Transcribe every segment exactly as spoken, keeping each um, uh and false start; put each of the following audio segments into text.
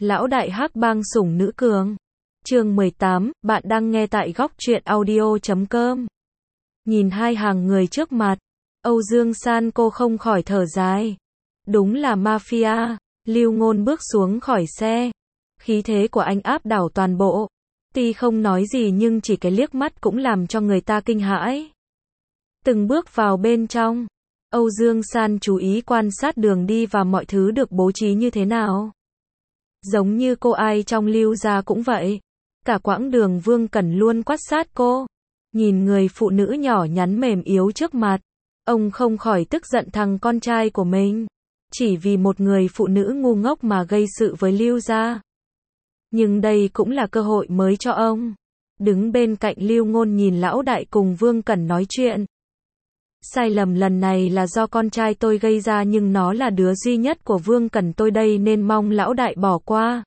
Lão đại hắc bang sủng nữ cường. Chương mười tám, bạn đang nghe tại góc truyện audio chấm com. Nhìn hai hàng người trước mặt, Âu Dương San cô không khỏi thở dài. Đúng là mafia. Lưu Ngôn bước xuống khỏi xe. Khí thế của anh áp đảo toàn bộ. Tuy không nói gì nhưng chỉ cái liếc mắt cũng làm cho người ta kinh hãi. Từng bước vào bên trong, Âu Dương San chú ý quan sát đường đi và mọi thứ được bố trí như thế nào. Giống như cô ai trong Lưu gia cũng vậy. Cả quãng đường Vương Cẩn luôn quan sát cô. Nhìn người phụ nữ nhỏ nhắn mềm yếu trước mặt, ông không khỏi tức giận thằng con trai của mình. Chỉ vì một người phụ nữ ngu ngốc mà gây sự với Lưu gia. Nhưng đây cũng là cơ hội mới cho ông. Đứng bên cạnh Lưu Ngôn nhìn lão đại cùng Vương Cẩn nói chuyện. Sai lầm lần này là do con trai tôi gây ra nhưng nó là đứa duy nhất của Vương Cẩn tôi đây nên mong lão đại bỏ qua.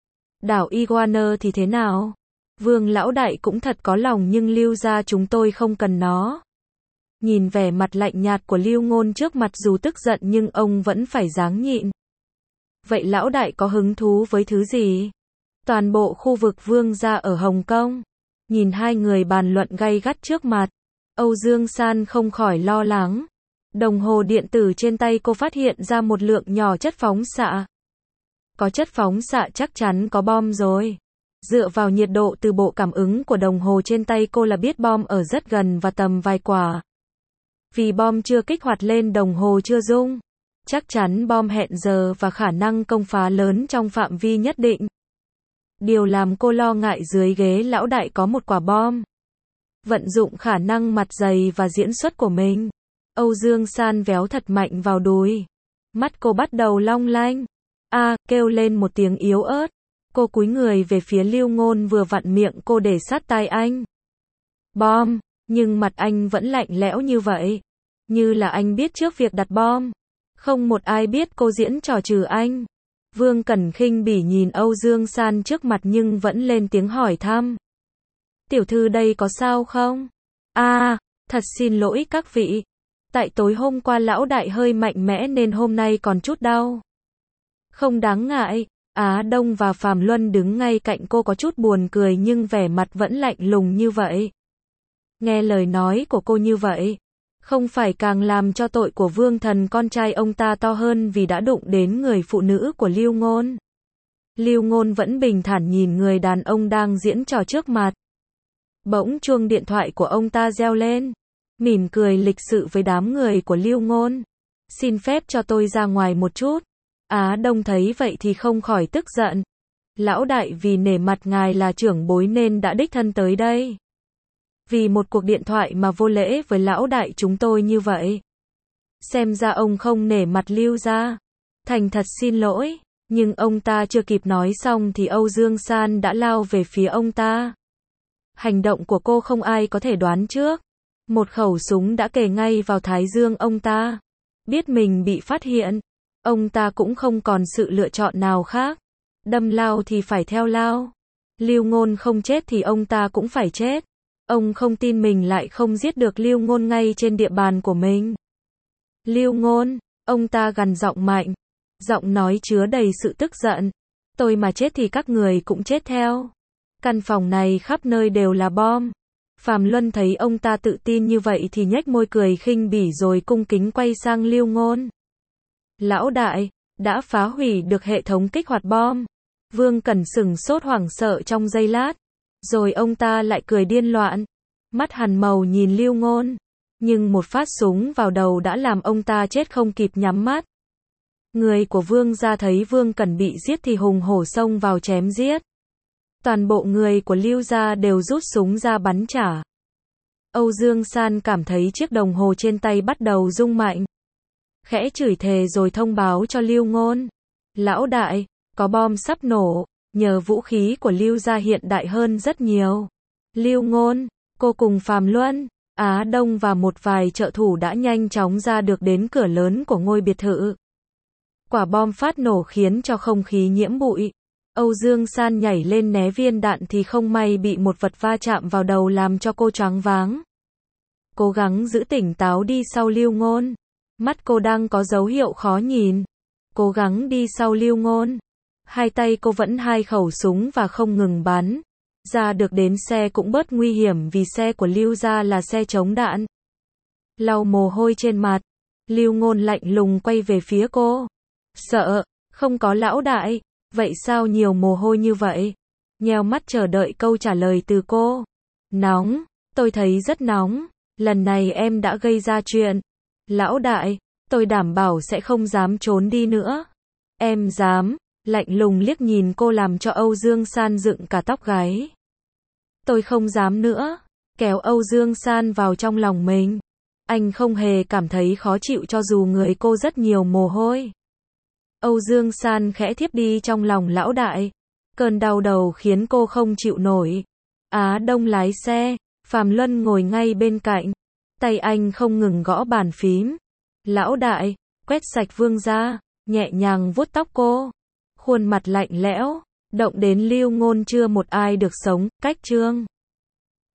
Đảo Iguana thì thế nào? Vương lão đại cũng thật có lòng nhưng Lưu gia chúng tôi không cần nó. Nhìn vẻ mặt lạnh nhạt của Lưu Ngôn trước mặt dù tức giận nhưng ông vẫn phải ráng nhịn. Vậy lão đại có hứng thú với thứ gì? Toàn bộ khu vực Vương gia ở Hồng Kông. Nhìn hai người bàn luận gay gắt trước mặt, Âu Dương San không khỏi lo lắng. Đồng hồ điện tử trên tay cô phát hiện ra một lượng nhỏ chất phóng xạ. Có chất phóng xạ chắc chắn có bom rồi. Dựa vào nhiệt độ từ bộ cảm ứng của đồng hồ trên tay cô là biết bom ở rất gần và tầm vài quả. Vì bom chưa kích hoạt lên đồng hồ chưa rung. Chắc chắn bom hẹn giờ và khả năng công phá lớn trong phạm vi nhất định. Điều làm cô lo ngại dưới ghế lão đại có một quả bom. Vận dụng khả năng mặt dày và diễn xuất của mình, Âu Dương San véo thật mạnh vào đùi. Mắt cô bắt đầu long lanh. A, à, kêu lên một tiếng yếu ớt. Cô cúi người về phía Lưu Ngôn vừa vặn miệng cô để sát tai anh. Bom, nhưng mặt anh vẫn lạnh lẽo như vậy. Như là anh biết trước việc đặt bom. Không một ai biết cô diễn trò trừ anh. Vương Cẩn khinh bỉ nhìn Âu Dương San trước mặt nhưng vẫn lên tiếng hỏi thăm. Tiểu thư đây có sao không? À, thật xin lỗi các vị. Tại tối hôm qua lão đại hơi mạnh mẽ nên hôm nay còn chút đau. Không đáng ngại. Á Đông và Phạm Luân đứng ngay cạnh cô có chút buồn cười nhưng vẻ mặt vẫn lạnh lùng như vậy. Nghe lời nói của cô như vậy, không phải càng làm cho tội của Vương Thần con trai ông ta to hơn vì đã đụng đến người phụ nữ của Lưu Ngôn. Lưu Ngôn vẫn bình thản nhìn người đàn ông đang diễn trò trước mặt. Bỗng chuông điện thoại của ông ta reo lên. Mỉm cười lịch sự với đám người của Lưu Ngôn. Xin phép cho tôi ra ngoài một chút. Á Đông thấy vậy thì không khỏi tức giận. Lão đại vì nể mặt ngài là trưởng bối nên đã đích thân tới đây. Vì một cuộc điện thoại mà vô lễ với lão đại chúng tôi như vậy. Xem ra ông không nể mặt Lưu gia. Thành thật xin lỗi. Nhưng ông ta chưa kịp nói xong thì Âu Dương San đã lao về phía ông ta. Hành động của cô không ai có thể đoán trước. Một khẩu súng đã kề ngay vào thái dương ông ta. Biết mình bị phát hiện, ông ta cũng không còn sự lựa chọn nào khác. Đâm lao thì phải theo lao. Lưu Ngôn không chết thì ông ta cũng phải chết. Ông không tin mình lại không giết được Lưu Ngôn ngay trên địa bàn của mình. Lưu Ngôn, ông ta gằn giọng mạnh. Giọng nói chứa đầy sự tức giận. Tôi mà chết thì các người cũng chết theo. Căn phòng này khắp nơi đều là bom. Phạm Luân thấy ông ta tự tin như vậy thì nhếch môi cười khinh bỉ rồi cung kính quay sang Lưu Ngôn. Lão đại, đã phá hủy được hệ thống kích hoạt bom. Vương Cẩn sửng sốt hoảng sợ trong giây lát. Rồi ông ta lại cười điên loạn. Mắt hằn màu nhìn Lưu Ngôn. Nhưng một phát súng vào đầu đã làm ông ta chết không kịp nhắm mắt. Người của Vương gia thấy Vương Cẩn bị giết thì hùng hổ xông vào chém giết. Toàn bộ người của Lưu gia đều rút súng ra bắn trả. Âu Dương San cảm thấy chiếc đồng hồ trên tay bắt đầu rung mạnh. Khẽ chửi thề rồi thông báo cho Lưu Ngôn. Lão đại, có bom sắp nổ, nhờ vũ khí của Lưu gia hiện đại hơn rất nhiều. Lưu Ngôn, cô cùng Phạm Luân, Á Đông và một vài trợ thủ đã nhanh chóng ra được đến cửa lớn của ngôi biệt thự. Quả bom phát nổ khiến cho không khí nhiễm bụi. Âu Dương San nhảy lên né viên đạn thì không may bị một vật va chạm vào đầu làm cho cô choáng váng. Cố gắng giữ tỉnh táo đi sau Lưu Ngôn. Mắt cô đang có dấu hiệu khó nhìn. Cố gắng đi sau Lưu Ngôn. Hai tay cô vẫn hai khẩu súng và không ngừng bắn. Ra được đến xe cũng bớt nguy hiểm vì xe của Lưu gia là xe chống đạn. Lau mồ hôi trên mặt, Lưu Ngôn lạnh lùng quay về phía cô. Sợ, không có lão đại, vậy sao nhiều mồ hôi như vậy? Nheo mắt chờ đợi câu trả lời từ cô. Nóng, tôi thấy rất nóng, lần này em đã gây ra chuyện. Lão đại, tôi đảm bảo sẽ không dám trốn đi nữa. Em dám, lạnh lùng liếc nhìn cô làm cho Âu Dương San dựng cả tóc gáy. Tôi không dám nữa, kéo Âu Dương San vào trong lòng mình. Anh không hề cảm thấy khó chịu cho dù người cô rất nhiều mồ hôi. Âu Dương San khẽ thiếp đi trong lòng lão đại. Cơn đau đầu khiến cô không chịu nổi. Á Đông lái xe, Phạm Luân ngồi ngay bên cạnh. Tay anh không ngừng gõ bàn phím. Lão đại, quét sạch Vương gia, nhẹ nhàng vuốt tóc cô. Khuôn mặt lạnh lẽo, động đến Lưu Ngôn chưa một ai được sống, cách Trương.